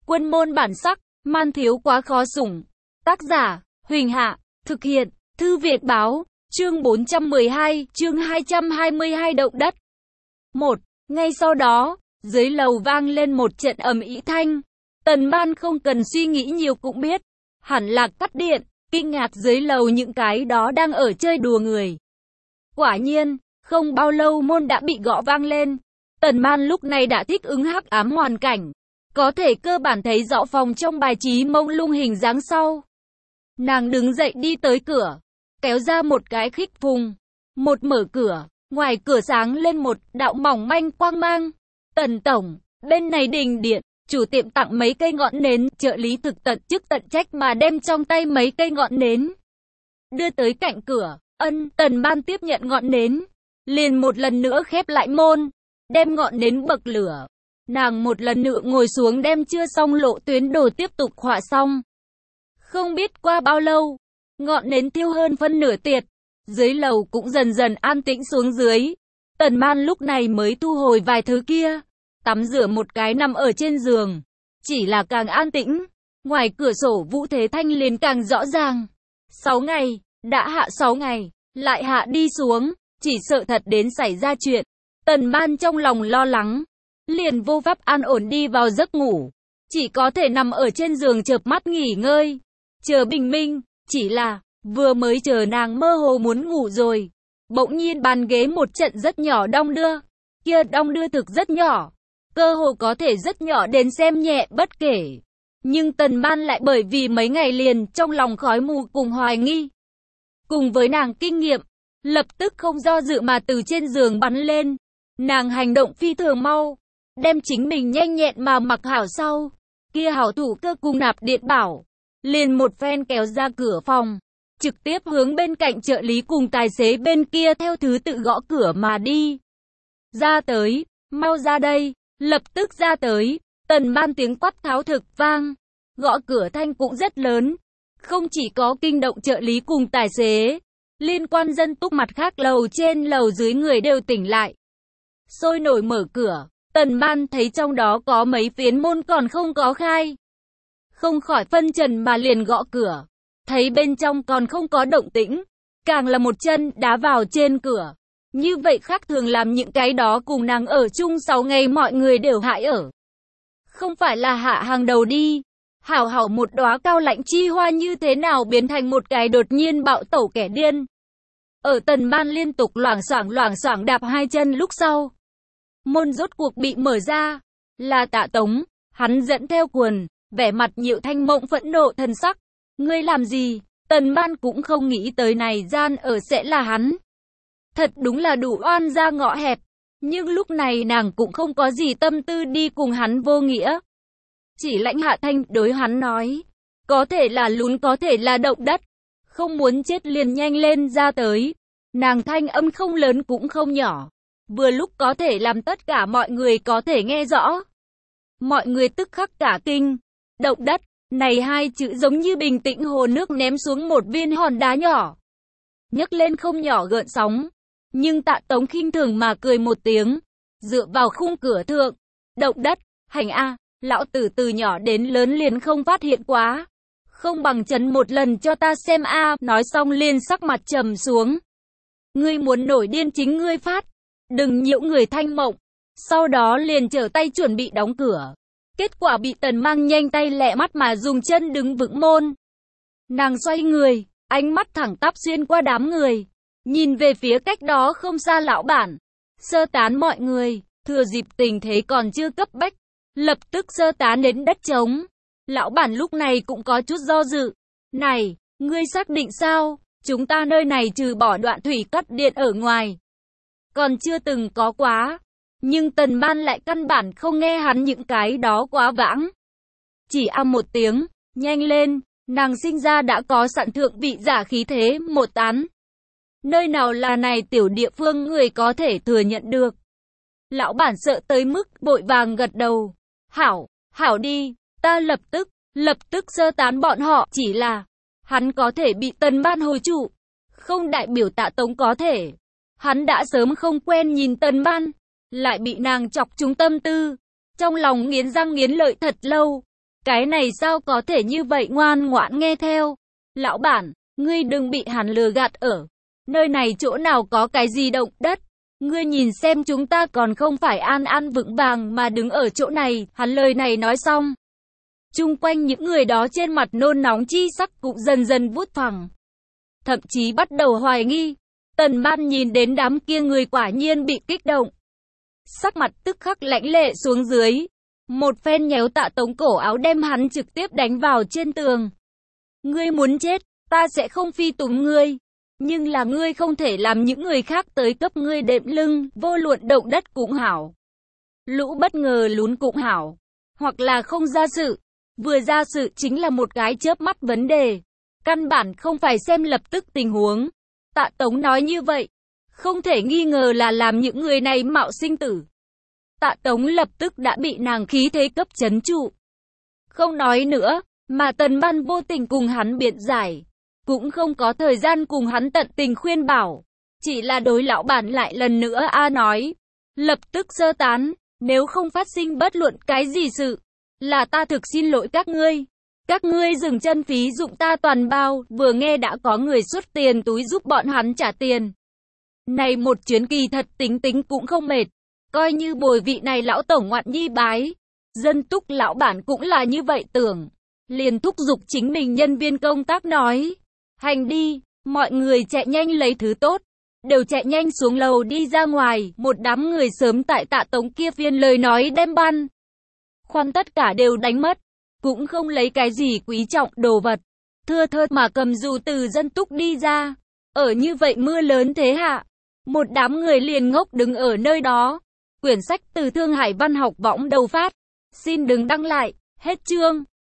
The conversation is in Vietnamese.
Quân môn bản sắc, man thiếu quá khó sủng. Tác giả, Huỳnh Hạ, thực hiện, Thư Viện Báo, chương 412, chương 222 động đất. 1. Ngay sau đó, dưới lầu vang lên một trận ầm ĩ thanh. Tần Ban không cần suy nghĩ nhiều cũng biết, hẳn là cắt điện, kinh ngạc dưới lầu những cái đó đang ở chơi đùa người. Quả nhiên, không bao lâu môn đã bị gõ vang lên. Tần Ban lúc này đã thích ứng hắc ám hoàn cảnh, có thể cơ bản thấy rõ phòng trong bài trí mông lung hình dáng sau. Nàng đứng dậy đi tới cửa, kéo ra một cái khích phùng, một mở cửa, ngoài cửa sáng lên một đạo mỏng manh quang mang. Tần tổng, bên này đình điện, chủ tiệm tặng mấy cây ngọn nến, trợ lý thực tận chức tận trách mà đem trong tay mấy cây ngọn nến đưa tới cạnh cửa. Tần Ban tiếp nhận ngọn nến, liền một lần nữa khép lại môn, đem ngọn nến bậc lửa. Nàng một lần nữa ngồi xuống đem chưa xong lộ tuyến đồ tiếp tục khỏa xong. Không biết qua bao lâu, ngọn nến thiêu hơn phân nửa tiệt, dưới lầu cũng dần dần an tĩnh xuống dưới. Tần Ban lúc này mới thu hồi vài thứ kia, tắm rửa một cái nằm ở trên giường. Chỉ là càng an tĩnh, ngoài cửa sổ vũ thế thanh liền càng rõ ràng. 6 ngày, đã hạ 6 ngày, lại hạ đi xuống, chỉ sợ thật đến xảy ra chuyện. Tần Ban trong lòng lo lắng, liền vô pháp an ổn đi vào giấc ngủ, chỉ có thể nằm ở trên giường chợp mắt nghỉ ngơi, chờ bình minh. Chỉ là, vừa mới chờ nàng mơ hồ muốn ngủ rồi, bỗng nhiên bàn ghế một trận rất nhỏ đong đưa, kia đong đưa thực rất nhỏ, cơ hồ có thể rất nhỏ đến xem nhẹ bất kể. Nhưng Tần Ban lại bởi vì mấy ngày liền trong lòng khói mù cùng hoài nghi, cùng với nàng kinh nghiệm, lập tức không do dự mà từ trên giường bắn lên. Nàng hành động phi thường mau, đem chính mình nhanh nhẹn mà mặc hảo sau, kia hảo thủ cơ cùng nạp điện bảo, liền một phen kéo ra cửa phòng, trực tiếp hướng bên cạnh trợ lý cùng tài xế bên kia theo thứ tự gõ cửa mà đi. Ra tới, mau ra đây, lập tức ra tới. Tần Ban tiếng quát tháo thực vang, gõ cửa thanh cũng rất lớn, không chỉ có kinh động trợ lý cùng tài xế, liên quan dân túc mặt khác lầu trên lầu dưới người đều tỉnh lại. Sôi nổi mở cửa, Tần Ban thấy trong đó có mấy phiến môn còn không có khai, không khỏi phân trần mà liền gõ cửa, thấy bên trong còn không có động tĩnh, càng là một chân đá vào trên cửa. Như vậy khác thường làm những cái đó cùng nàng ở chung 6 ngày mọi người đều hại ở. Không phải là hạ hàng đầu đi, hảo hảo một đóa cao lãnh chi hoa như thế nào biến thành một cái đột nhiên bạo tẩu kẻ điên. Ở Tần Ban liên tục loảng xoảng đạp hai chân lúc sau, môn rốt cuộc bị mở ra, là Tạ Tống, hắn dẫn theo quần, vẻ mặt Nhiệu Thanh Mộng phẫn nộ thần sắc. Ngươi làm gì? Tần Ban cũng không nghĩ tới này gian ở sẽ là hắn. Thật đúng là đủ oan ra ngõ hẹp, nhưng lúc này nàng cũng không có gì tâm tư đi cùng hắn vô nghĩa. Chỉ lãnh hạ thanh đối hắn nói, có thể là lún có thể là động đất, không muốn chết liền nhanh lên ra tới. Nàng thanh âm không lớn cũng không nhỏ, vừa lúc có thể làm tất cả mọi người có thể nghe rõ. Mọi người tức khắc cả kinh. Động đất, này hai chữ giống như bình tĩnh hồ nước ném xuống một viên hòn đá nhỏ, nhấc lên không nhỏ gợn sóng. Nhưng Tạ Tống khinh thường mà cười một tiếng, dựa vào khung cửa thượng. Động đất, hành a, lão tử từ nhỏ đến lớn liền không phát hiện quá, không bằng chấn một lần cho ta xem a. Nói xong liền sắc mặt trầm xuống. Ngươi muốn nổi điên chính ngươi phát, đừng nhiễu người Thanh Mộng. Sau đó liền trở tay chuẩn bị đóng cửa, kết quả bị Tần Mang nhanh tay lẹ mắt mà dùng chân đứng vững môn. Nàng xoay người, ánh mắt thẳng tắp xuyên qua đám người, nhìn về phía cách đó không xa lão bản, sơ tán mọi người. Thừa dịp tình thế còn chưa cấp bách, lập tức sơ tán đến đất trống. Lão bản lúc này cũng có chút do dự. Này, ngươi xác định sao? Chúng ta nơi này trừ bỏ đoạn thủy cắt điện ở ngoài, còn chưa từng có quá. Nhưng Tần Ban lại căn bản không nghe hắn những cái đó quá vãng. Chỉ một tiếng, nhanh lên, nàng sinh ra đã có sẵn thượng vị giả khí thế một tán. Nơi nào là này tiểu địa phương người có thể thừa nhận được. Lão bản sợ tới mức vội vàng gật đầu. Hảo đi, ta lập tức sơ tán bọn họ. Chỉ là, hắn có thể bị Tần Ban hồi trụ, không đại biểu Tạ Tống có thể. Hắn đã sớm không quen nhìn Tần Ban, lại bị nàng chọc trúng tâm tư, trong lòng nghiến răng nghiến lợi thật lâu. Cái này sao có thể như vậy, ngoan ngoãn nghe theo. Lão bản, ngươi đừng bị hắn lừa gạt ở. Nơi này chỗ nào có cái gì động đất. Ngươi nhìn xem chúng ta còn không phải an an vững vàng mà đứng ở chỗ này. Hắn lời này nói xong. Chung quanh những người đó trên mặt nôn nóng chi sắc cũng dần dần vút phẳng. Thậm chí bắt đầu hoài nghi. Tần Ban nhìn đến đám kia người quả nhiên bị kích động. Sắc mặt tức khắc lãnh lệ xuống dưới. Một phen nhéo Tạ Tống cổ áo đem hắn trực tiếp đánh vào trên tường. Ngươi muốn chết, ta sẽ không phi túng ngươi. Nhưng là ngươi không thể làm những người khác tới cấp ngươi đệm lưng, vô luận động đất cũng hảo. Lũ bất ngờ lún cũng hảo. Hoặc là không ra sự. Vừa ra sự chính là một cái chớp mắt vấn đề. Căn bản không phải xem lập tức tình huống. Tạ Tống nói như vậy. Không thể nghi ngờ là làm những người này mạo sinh tử. Tạ Tống lập tức đã bị nàng khí thế cấp chấn trụ. Không nói nữa, mà Tần Ban vô tình cùng hắn biện giải. Cũng không có thời gian cùng hắn tận tình khuyên bảo. Chỉ là đối lão bản lại lần nữa nói. Lập tức sơ tán, nếu không phát sinh bất luận cái gì sự. Là ta thực xin lỗi các ngươi. Các ngươi dừng chân phí dụng ta toàn bao. Vừa nghe đã có người xuất tiền túi giúp bọn hắn trả tiền. Này một chuyến kỳ thật tính cũng không mệt. Coi như bồi vị này lão tổng ngoạn nhi bái. Dân Túc lão bản cũng là như vậy tưởng. Liền thúc giục chính mình nhân viên công tác nói. Hành đi, mọi người chạy nhanh lấy thứ tốt. Đều chạy nhanh xuống lầu đi ra ngoài. Một đám người sớm tại Tạ Tống kia phiên lời nói đem ban. Khoan tất cả đều đánh mất. Cũng không lấy cái gì quý trọng đồ vật. Thưa thớt mà cầm dù từ Dân Túc đi ra. Ở như vậy mưa lớn thế hạ. Một đám người liền ngốc đứng ở nơi đó. Quyển sách từ Thương Hải Văn học võng đầu phát. Xin đừng đăng lại. Hết chương.